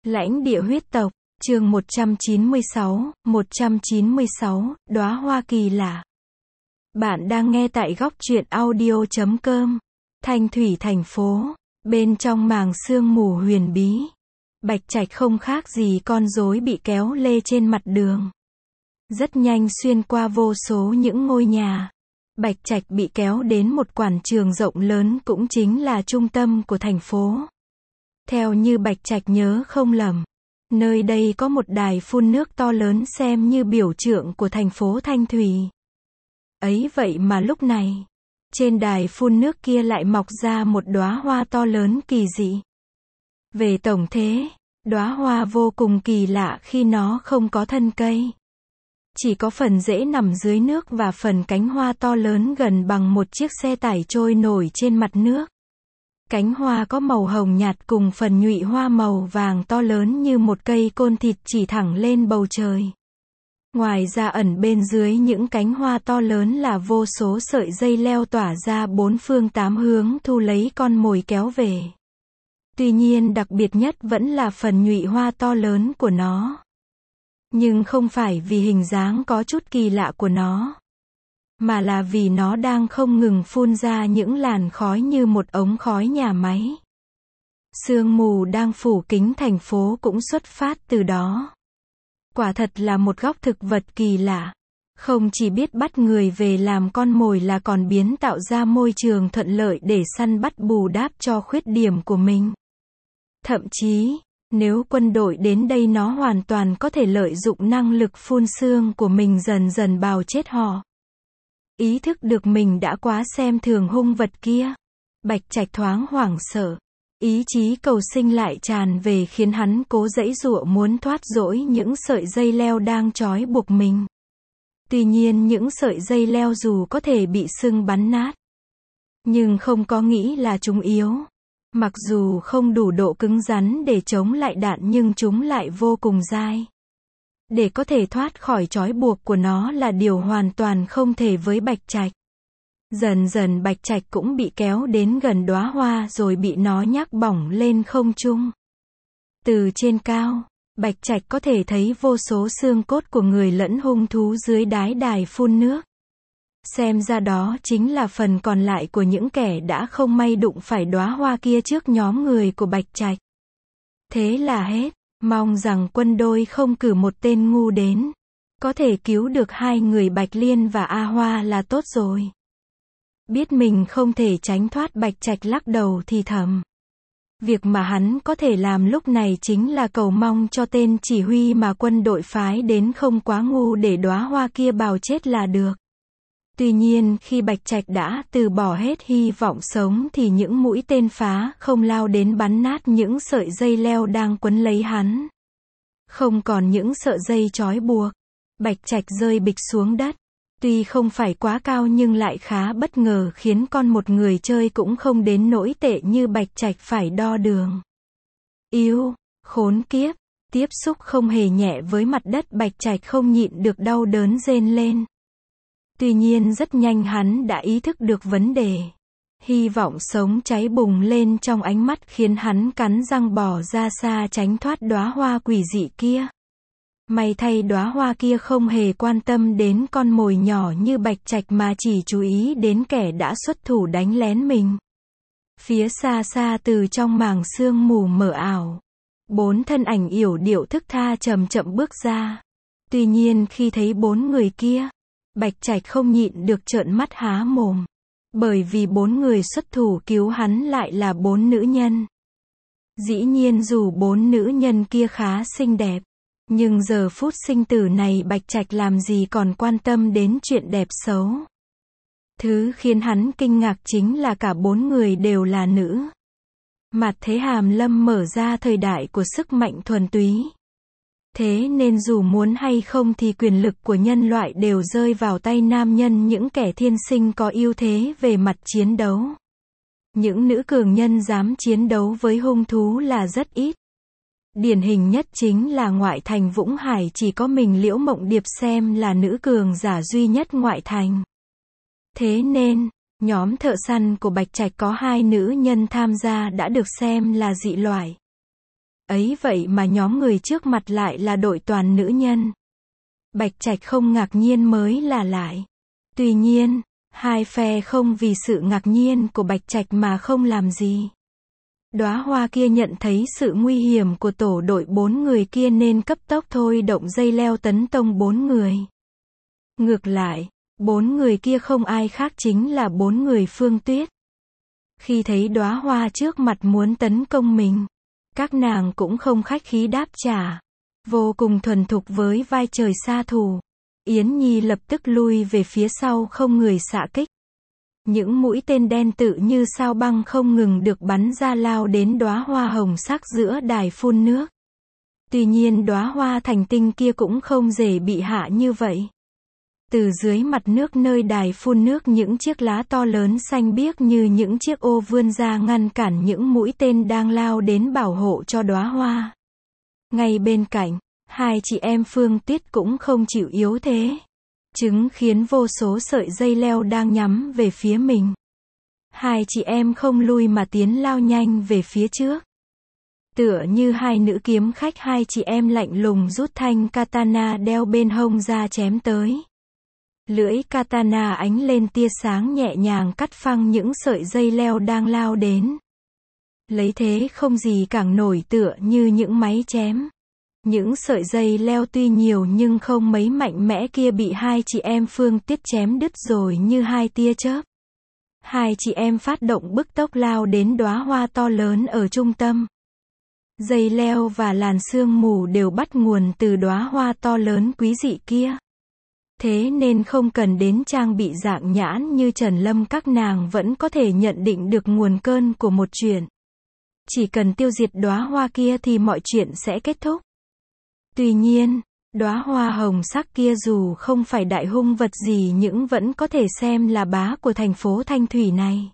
Lãnh địa huyết tộc, chương 196, đóa hoa kỳ lạ. Bạn đang nghe tại góc truyện audio.com. Thanh thủy thành phố, bên trong màng sương mù huyền bí. Bạch Trạch không khác gì con rối bị kéo lê trên mặt đường. Rất nhanh xuyên qua vô số những ngôi nhà. Bạch Trạch bị kéo đến một quảng trường rộng lớn cũng chính là trung tâm của thành phố. Theo như Bạch Trạch nhớ không lầm, nơi đây có một đài phun nước to lớn xem như biểu tượng của thành phố Thanh Thủy. Ấy vậy mà lúc này, trên đài phun nước kia lại mọc ra một đóa hoa to lớn kỳ dị. Về tổng thể, đóa hoa vô cùng kỳ lạ khi nó không có thân cây. Chỉ có phần rễ nằm dưới nước và phần cánh hoa to lớn gần bằng một chiếc xe tải trôi nổi trên mặt nước. Cánh hoa có màu hồng nhạt cùng phần nhụy hoa màu vàng to lớn như một cây côn thịt chỉ thẳng lên bầu trời. Ngoài ra ẩn bên dưới những cánh hoa to lớn là vô số sợi dây leo tỏa ra bốn phương tám hướng thu lấy con mồi kéo về. Tuy nhiên đặc biệt nhất vẫn là phần nhụy hoa to lớn của nó. Nhưng không phải vì hình dáng có chút kỳ lạ của nó, mà là vì nó đang không ngừng phun ra những làn khói như một ống khói nhà máy. Sương mù đang phủ kín thành phố cũng xuất phát từ đó. Quả thật là một góc thực vật kỳ lạ. Không chỉ biết bắt người về làm con mồi là còn biến tạo ra môi trường thuận lợi để săn bắt bù đắp cho khuyết điểm của mình. Thậm chí, nếu quân đội đến đây nó hoàn toàn có thể lợi dụng năng lực phun sương của mình dần dần bào chết họ. Ý thức được mình đã quá xem thường hung vật kia, Bạch Trạch thoáng hoảng sợ. Ý chí cầu sinh lại tràn về khiến hắn cố giãy giụa muốn thoát dỗi những sợi dây leo đang trói buộc mình. Tuy nhiên những sợi dây leo dù có thể bị sưng bắn nát, nhưng không có nghĩ là chúng yếu. Mặc dù không đủ độ cứng rắn để chống lại đạn nhưng chúng lại vô cùng dai. Để có thể thoát khỏi trói buộc của nó là điều hoàn toàn không thể với Bạch Trạch. Dần dần Bạch Trạch cũng bị kéo đến gần đóa hoa rồi bị nó nhấc bổng lên không trung. Từ trên cao, Bạch Trạch có thể thấy vô số xương cốt của người lẫn hung thú dưới đáy đài phun nước. Xem ra đó chính là phần còn lại của những kẻ đã không may đụng phải đóa hoa kia trước nhóm người của Bạch Trạch. Thế là hết, mong rằng quân đội không cử một tên ngu đến. Có thể cứu được hai người Bạch Liên và A Hoa là tốt rồi. Biết mình không thể tránh thoát, Bạch Trạch lắc đầu thì thầm. Việc mà hắn có thể làm lúc này chính là cầu mong cho tên chỉ huy mà quân đội phái đến không quá ngu để đóa hoa kia bào chết là được. Tuy nhiên khi Bạch Trạch đã từ bỏ hết hy vọng sống thì những mũi tên phá không lao đến bắn nát những sợi dây leo đang quấn lấy hắn. Không còn những sợi dây trói buộc, Bạch Trạch rơi bịch xuống đất. Tuy không phải quá cao nhưng lại khá bất ngờ khiến một người chơi cũng không đến nỗi tệ như Bạch Trạch phải đo đường. Yếu, khốn kiếp, tiếp xúc không hề nhẹ với mặt đất, Bạch Trạch không nhịn được đau đớn rên lên. Tuy nhiên rất nhanh hắn đã ý thức được vấn đề. Hy vọng sống cháy bùng lên trong ánh mắt khiến hắn cắn răng bỏ ra xa tránh thoát đóa hoa quỷ dị kia. May thay đóa hoa kia không hề quan tâm đến con mồi nhỏ như Bạch Trạch mà chỉ chú ý đến kẻ đã xuất thủ đánh lén mình. Phía xa xa từ trong màng sương mù mờ ảo, bốn thân ảnh yểu điệu thức tha chậm chậm bước ra. Tuy nhiên khi thấy bốn người kia, Bạch Trạch không nhịn được trợn mắt há mồm. Bởi vì bốn người xuất thủ cứu hắn lại là bốn nữ nhân. Dĩ nhiên dù bốn nữ nhân kia khá xinh đẹp, nhưng giờ phút sinh tử này Bạch Trạch làm gì còn quan tâm đến chuyện đẹp xấu. Thứ khiến hắn kinh ngạc chính là cả bốn người đều là nữ. Mặt thế hàm lâm mở ra thời đại của sức mạnh thuần túy. Thế nên dù muốn hay không thì quyền lực của nhân loại đều rơi vào tay nam nhân, những kẻ thiên sinh có ưu thế về mặt chiến đấu. Những nữ cường nhân dám chiến đấu với hung thú là rất ít. Điển hình nhất chính là ngoại thành Vũng Hải, chỉ có mình Liễu Mộng Điệp xem là nữ cường giả duy nhất ngoại thành. Thế nên, nhóm thợ săn của Bạch Trạch có hai nữ nhân tham gia đã được xem là dị loại. Ấy vậy mà nhóm người trước mặt lại là đội toàn nữ nhân. Bạch Trạch không ngạc nhiên mới là lại. Tuy nhiên, hai phe không vì sự ngạc nhiên của Bạch Trạch mà không làm gì. Đóa hoa kia nhận thấy sự nguy hiểm của tổ đội 4 người kia nên cấp tốc thôi động dây leo tấn công 4 người. Ngược lại, 4 người kia không ai khác chính là 4 người Phương Tuyết. Khi thấy đóa hoa trước mặt muốn tấn công mình, các nàng cũng không khách khí đáp trả. Vô cùng thuần thục với vai trời sa thủ. Yến Nhi lập tức lui về phía sau không người xạ kích. Những mũi tên đen tự như sao băng không ngừng được bắn ra lao đến đóa hoa hồng sắc giữa đài phun nước. Tuy nhiên đóa hoa thành tinh kia cũng không dễ bị hạ như vậy. Từ dưới mặt nước nơi đài phun nước những chiếc lá to lớn xanh biếc như những chiếc ô vươn ra ngăn cản những mũi tên đang lao đến bảo hộ cho đóa hoa. Ngay bên cạnh, hai chị em Phương Tuyết cũng không chịu yếu thế. Chứng khiến vô số sợi dây leo đang nhắm về phía mình. Hai chị em không lui mà tiến lao nhanh về phía trước. Tựa như hai nữ kiếm khách, hai chị em lạnh lùng rút thanh katana đeo bên hông ra chém tới. Lưỡi katana ánh lên tia sáng nhẹ nhàng cắt phăng những sợi dây leo đang lao đến. Lấy thế không gì cản nổi tựa như những máy chém. Những sợi dây leo tuy nhiều nhưng không mấy mạnh mẽ kia bị hai chị em Phương Tuyết chém đứt rồi như hai tia chớp. Hai chị em phát động bức tốc lao đến đóa hoa to lớn ở trung tâm. Dây leo và làn sương mù đều bắt nguồn từ đóa hoa to lớn quý dị kia. Thế nên không cần đến trang bị dạng nhãn như Trần Lâm, các nàng vẫn có thể nhận định được nguồn cơn của một chuyện. Chỉ cần tiêu diệt đóa hoa kia thì mọi chuyện sẽ kết thúc. Tuy nhiên, đóa hoa hồng sắc kia dù không phải đại hung vật gì nhưng vẫn có thể xem là bá của thành phố Thanh Thủy này.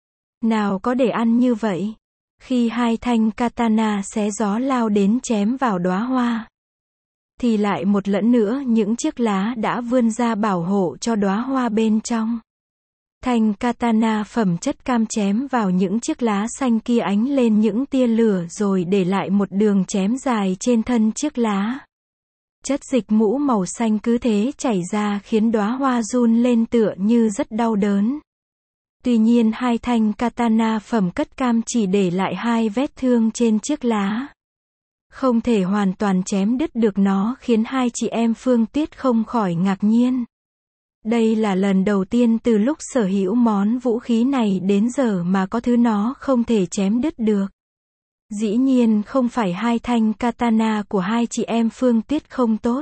Nào có để ăn như vậy. Khi hai thanh katana xé gió lao đến chém vào đóa hoa, thì lại một lần nữa những chiếc lá đã vươn ra bảo hộ cho đóa hoa bên trong. Thanh katana phẩm chất cam chém vào những chiếc lá xanh kia ánh lên những tia lửa rồi để lại một đường chém dài trên thân chiếc lá. Chất dịch mũ màu xanh cứ thế chảy ra khiến đóa hoa run lên tựa như rất đau đớn. Tuy nhiên hai thanh katana phẩm chất cam chỉ để lại hai vết thương trên chiếc lá. Không thể hoàn toàn chém đứt được nó khiến hai chị em Phương Tuyết không khỏi ngạc nhiên. Đây là lần đầu tiên từ lúc sở hữu món vũ khí này đến giờ mà có thứ nó không thể chém đứt được. Dĩ nhiên không phải hai thanh katana của hai chị em Phương Tuyết không tốt,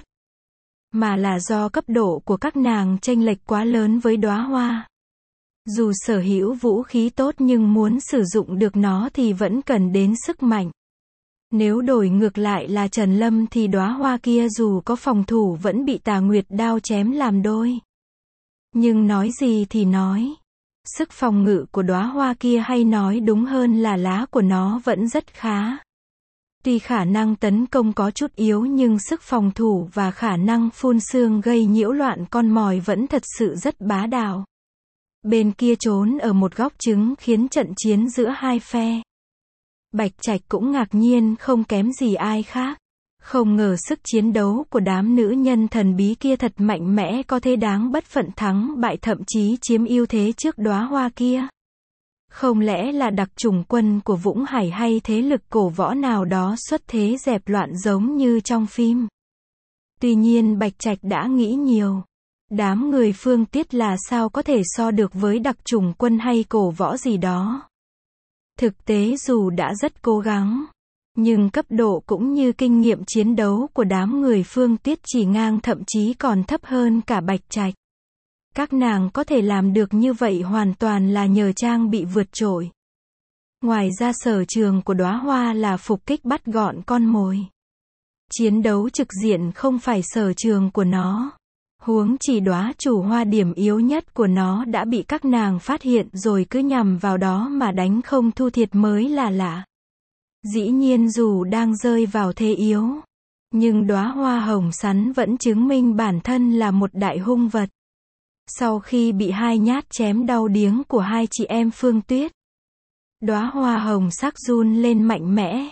mà là do cấp độ của các nàng chênh lệch quá lớn với đóa hoa. Dù sở hữu vũ khí tốt nhưng muốn sử dụng được nó thì vẫn cần đến sức mạnh. Nếu đổi ngược lại là Trần Lâm thì đóa hoa kia dù có phòng thủ vẫn bị Tà Nguyệt đao chém làm đôi. Nhưng nói gì thì nói, sức phòng ngự của đóa hoa kia, hay nói đúng hơn là lá của nó vẫn rất khá. Tuy khả năng tấn công có chút yếu nhưng sức phòng thủ và khả năng phun sương gây nhiễu loạn con mồi vẫn thật sự rất bá đạo. Bên kia trốn ở một góc trứng khiến trận chiến giữa hai phe. Bạch Trạch cũng ngạc nhiên không kém gì ai khác. Không ngờ sức chiến đấu của đám nữ nhân thần bí kia thật mạnh mẽ, có thế đáng bất phận thắng bại, thậm chí chiếm ưu thế trước đóa hoa kia. Không lẽ là đặc chủng quân của Vũng Hải hay thế lực cổ võ nào đó xuất thế dẹp loạn giống như trong phim? Tuy nhiên Bạch Trạch đã nghĩ nhiều. Đám người Phương Tuyết là sao có thể so được với đặc chủng quân hay cổ võ gì đó. Thực tế dù đã rất cố gắng, nhưng cấp độ cũng như kinh nghiệm chiến đấu của đám người Phương Tuyết chỉ ngang thậm chí còn thấp hơn cả Bạch Trạch. Các nàng có thể làm được như vậy hoàn toàn là nhờ trang bị vượt trội. Ngoài ra sở trường của đóa hoa là phục kích bắt gọn con mồi. Chiến đấu trực diện không phải sở trường của nó. Huống chỉ đóa chủ hoa điểm yếu nhất của nó đã bị các nàng phát hiện rồi cứ nhằm vào đó mà đánh không thu thiệt mới là lạ. Dĩ nhiên dù đang rơi vào thế yếu, nhưng đóa hoa hồng sắn vẫn chứng minh bản thân là một đại hung vật. Sau khi bị hai nhát chém đau điếng của hai chị em Phương Tuyết, đóa hoa hồng sắc run lên mạnh mẽ.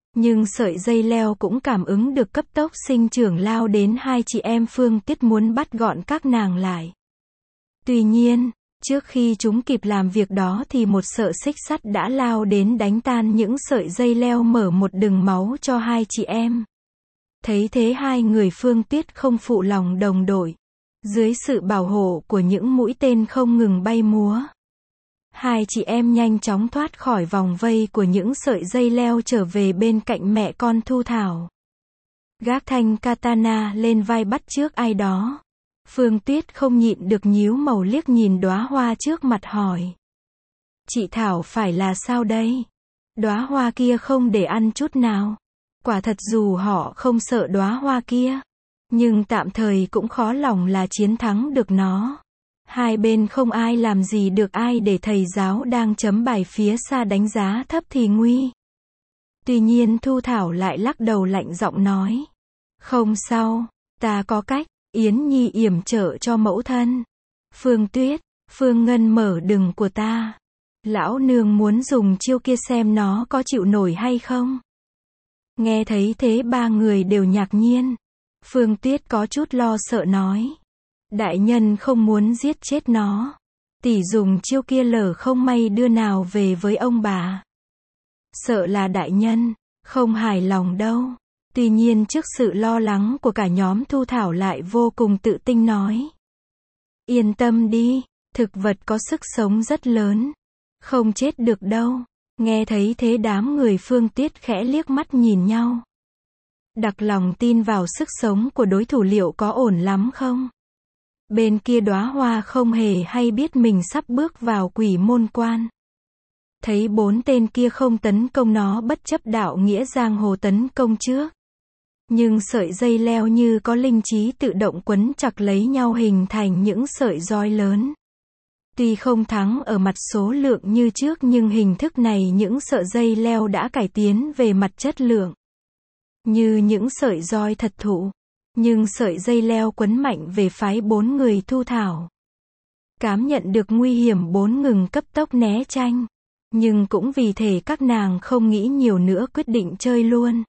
Nhưng sợi dây leo cũng cảm ứng được cấp tốc sinh trưởng lao đến hai chị em Phương Tuyết muốn bắt gọn các nàng lại. Tuy nhiên, trước khi chúng kịp làm việc đó thì một sợi xích sắt đã lao đến đánh tan những sợi dây leo, mở một đường máu cho hai chị em. Thấy thế hai người Phương Tuyết không phụ lòng đồng đội. Dưới sự bảo hộ của những mũi tên không ngừng bay múa, hai chị em nhanh chóng thoát khỏi vòng vây của những sợi dây leo trở về bên cạnh mẹ con Thu Thảo. Gác thanh katana lên vai bắt chước ai đó. Phương Tuyết không nhịn được nhíu mày liếc nhìn đóa hoa trước mặt hỏi. Chị Thảo phải là sao đây? Đóa hoa kia không để ăn chút nào. Quả thật dù họ không sợ đóa hoa kia, nhưng tạm thời cũng khó lòng là chiến thắng được nó. Hai bên không ai làm gì được ai để thầy giáo đang chấm bài phía xa đánh giá thấp thì nguy. Tuy nhiên Thu Thảo lại lắc đầu lạnh giọng nói. Không sao, ta có cách. Yến Nhi yểm trợ cho mẫu thân. Phương Tuyết, Phương Ngân mở đừng của ta. Lão nương muốn dùng chiêu kia xem nó có chịu nổi hay không. Nghe thấy thế ba người đều ngạc nhiên. Phương Tuyết có chút lo sợ nói. Đại nhân không muốn giết chết nó. Tỷ dùng chiêu kia lỡ không may đưa nào về với ông bà. Sợ là đại nhân không hài lòng đâu. Tuy nhiên trước sự lo lắng của cả nhóm Thu Thảo lại vô cùng tự tin nói. Yên tâm đi, thực vật có sức sống rất lớn. Không chết được đâu. Nghe thấy thế đám người Phương Tuyết khẽ liếc mắt nhìn nhau. Đặc lòng tin vào sức sống của đối thủ liệu có ổn lắm không? Bên kia đóa hoa không hề hay biết mình sắp bước vào quỷ môn quan. Thấy bốn tên kia không tấn công nó bất chấp đạo nghĩa giang hồ tấn công trước. Nhưng sợi dây leo như có linh trí tự động quấn chặt lấy nhau hình thành những sợi roi lớn. Tuy không thắng ở mặt số lượng như trước nhưng hình thức này những sợi dây leo đã cải tiến về mặt chất lượng. Như những sợi roi thật thụ. Nhưng sợi dây leo quấn mạnh về phái bốn người Thu Thảo. Cảm nhận được nguy hiểm bốn ngừng cấp tốc né tranh. Nhưng cũng vì thế các nàng không nghĩ nhiều nữa quyết định chơi luôn.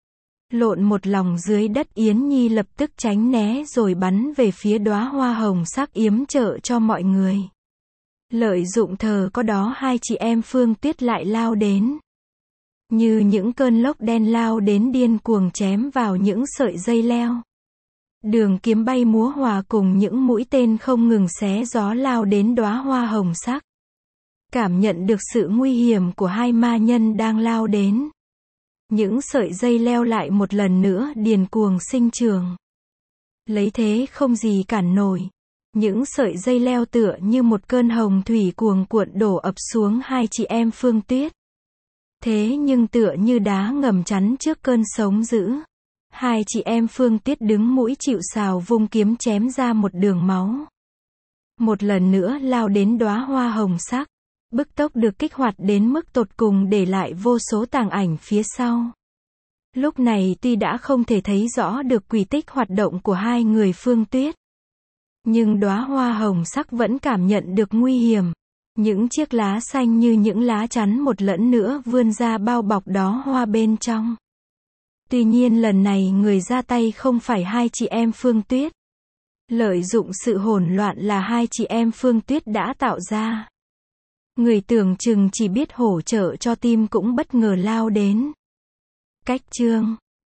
Lộn một lòng dưới đất Yến Nhi lập tức tránh né rồi bắn về phía đóa hoa hồng sắc yếm trợ cho mọi người. Lợi dụng thờ có đó hai chị em Phương Tuyết lại lao đến. Như những cơn lốc đen lao đến điên cuồng chém vào những sợi dây leo. Đường kiếm bay múa hòa cùng những mũi tên không ngừng xé gió lao đến đóa hoa hồng sắc. Cảm nhận được sự nguy hiểm của hai ma nhân đang lao đến. Những sợi dây leo lại một lần nữa điên cuồng sinh trưởng. Lấy thế không gì cản nổi. Những sợi dây leo tựa như một cơn hồng thủy cuồn cuộn đổ ập xuống hai chị em Phương Tuyết. Thế nhưng tựa như đá ngầm chắn trước cơn sóng dữ. Hai chị em Phương Tuyết đứng mũi chịu sào vung kiếm chém ra một đường máu. Một lần nữa lao đến đóa hoa hồng sắc. Bức tốc được kích hoạt đến mức tột cùng để lại vô số tàng ảnh phía sau. Lúc này tuy đã không thể thấy rõ được quy tích hoạt động của hai người Phương Tuyết. Nhưng đóa hoa hồng sắc vẫn cảm nhận được nguy hiểm. Những chiếc lá xanh như những lá chắn một lần nữa vươn ra bao bọc đóa hoa bên trong. Tuy nhiên lần này người ra tay không phải hai chị em Phương Tuyết. Lợi dụng sự hỗn loạn là hai chị em Phương Tuyết đã tạo ra. Người tưởng chừng chỉ biết hỗ trợ cho team cũng bất ngờ lao đến. Cách chương